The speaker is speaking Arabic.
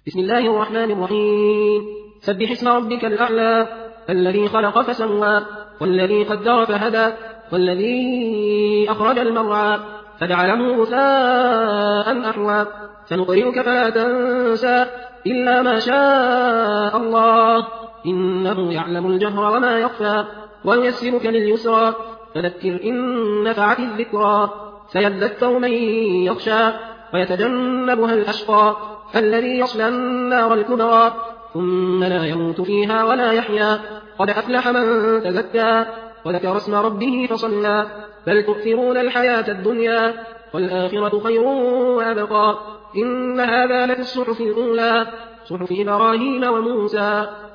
بسم الله الرحمن الرحيم. سبح اسم ربك الأعلى الذي خلق فسوى والذي قدر فهدى والذي أخرج المرعى فجعله غثاء أحوى سنقرئك فلا تنسى إلا ما شاء الله إنه يعلم الجهر وما يخفى وييسرك لليسرى فذكر إن نفعت الذكرى سيذكر من يخشى ويتجنبها الأشقى الذي يصلى النار الكبرى ثم لا يموت فيها ولا يحيا قد أفلح من تزكى وذكر اسم ربه فصلى بل تؤثرون الحياة الدنيا والآخرة خير وأبقى إن هذا لفي الصحف الأولى صحف إبراهيم وموسى.